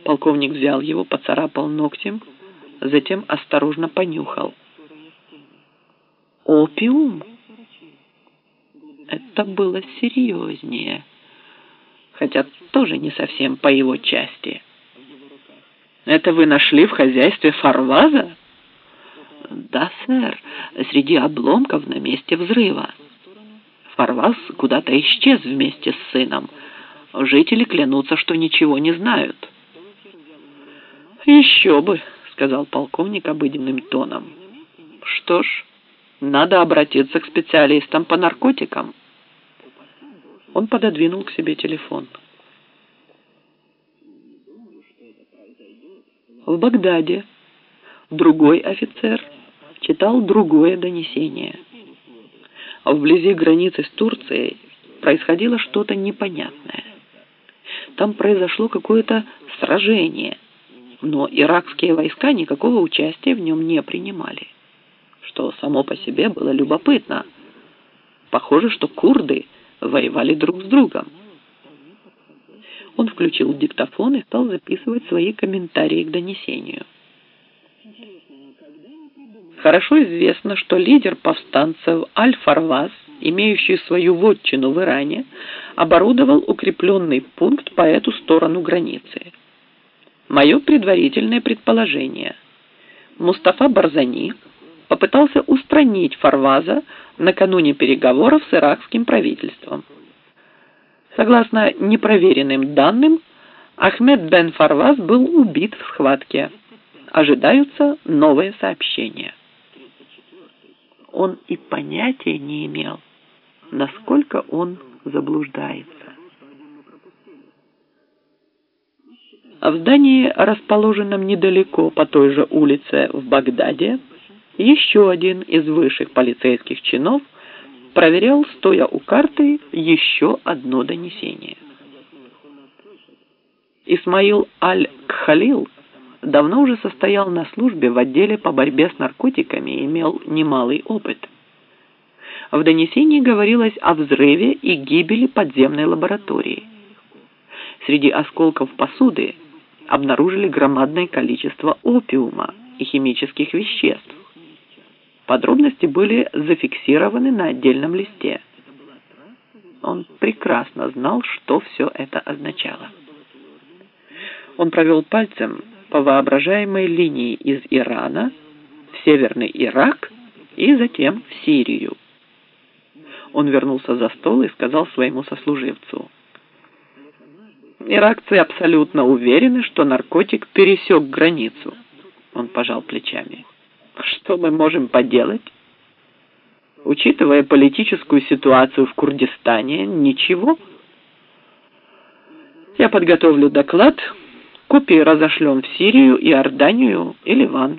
Полковник взял его, поцарапал ногтем, затем осторожно понюхал. Опиум? Это было серьезнее, хотя тоже не совсем по его части. Это вы нашли в хозяйстве Фарваза? Да, сэр, среди обломков на месте взрыва. Фарваз куда-то исчез вместе с сыном. Жители клянутся, что ничего не знают. Еще бы, сказал полковник обыденным тоном. Что ж, надо обратиться к специалистам по наркотикам. Он пододвинул к себе телефон. В Багдаде другой офицер читал другое донесение. Вблизи границы с Турцией происходило что-то непонятное. Там произошло какое-то сражение, но иракские войска никакого участия в нем не принимали, что само по себе было любопытно. Похоже, что курды воевали друг с другом. Он включил диктофон и стал записывать свои комментарии к донесению. Хорошо известно, что лидер повстанцев Аль-Фарваз, имеющий свою вотчину в Иране, оборудовал укрепленный пункт по эту сторону границы. Мое предварительное предположение. Мустафа Барзани попытался устранить Фарваза накануне переговоров с иракским правительством. Согласно непроверенным данным, Ахмед бен Фарваз был убит в схватке. Ожидаются новые сообщения. Он и понятия не имел, насколько он заблуждается. А в здании, расположенном недалеко по той же улице в Багдаде, еще один из высших полицейских чинов проверял, стоя у карты, еще одно донесение. Исмаил Аль-Кхалил давно уже состоял на службе в отделе по борьбе с наркотиками и имел немалый опыт. В донесении говорилось о взрыве и гибели подземной лаборатории. Среди осколков посуды обнаружили громадное количество опиума и химических веществ. Подробности были зафиксированы на отдельном листе. Он прекрасно знал, что все это означало. Он провел пальцем по воображаемой линии из Ирана в Северный Ирак и затем в Сирию. Он вернулся за стол и сказал своему сослуживцу: «Иракцы абсолютно уверены, что наркотик пересек границу». Он пожал плечами. «Что мы можем поделать? Учитывая политическую ситуацию в Курдистане, ничего. Я подготовлю доклад, копии разошлем в Сирию, Иорданию и Ливан».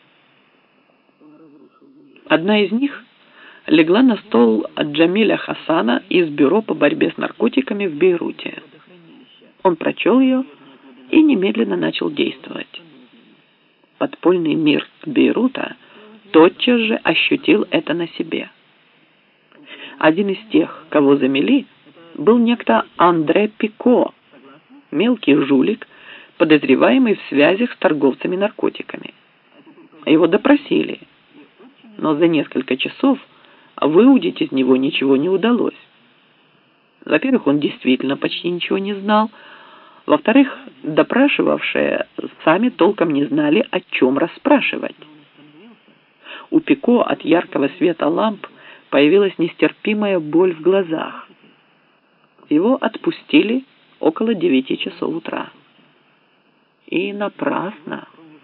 Одна из них легла на стол от Джамиля Хасана из бюро по борьбе с наркотиками в Бейруте. Он прочел ее и немедленно начал действовать. Подпольный мир Бейрута тотчас же ощутил это на себе. Один из тех, кого замели, был некто Андре Пико, мелкий жулик, подозреваемый в связях с торговцами наркотиками. Его допросили, но за несколько часов выудить из него ничего не удалось. Во-первых, он действительно почти ничего не знал. Во-вторых, допрашивавшие сами толком не знали, о чем расспрашивать. У Пико от яркого света ламп появилась нестерпимая боль в глазах. Его отпустили около 9 часов утра. И напрасно.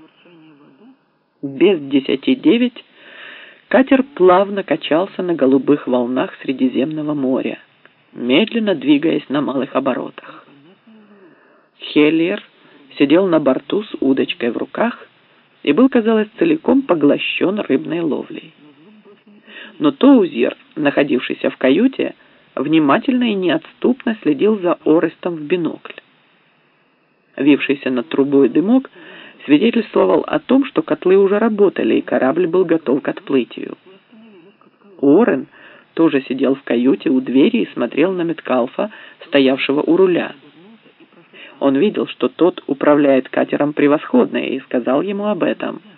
Без 10:09 катер плавно качался на голубых волнах Средиземного моря, медленно двигаясь на малых оборотах. Хеллер сидел на борту с удочкой в руках и был, казалось, целиком поглощен рыбной ловлей. Но Тоузер, находившийся в каюте, внимательно и неотступно следил за Орестом в бинокль. Вившийся над трубой дымок свидетельствовал о том, что котлы уже работали, и корабль был готов к отплытию. Уоррен тоже сидел в каюте у двери и смотрел на Меткалфа, стоявшего у руля. Он видел, что тот управляет катером превосходно, и сказал ему об этом.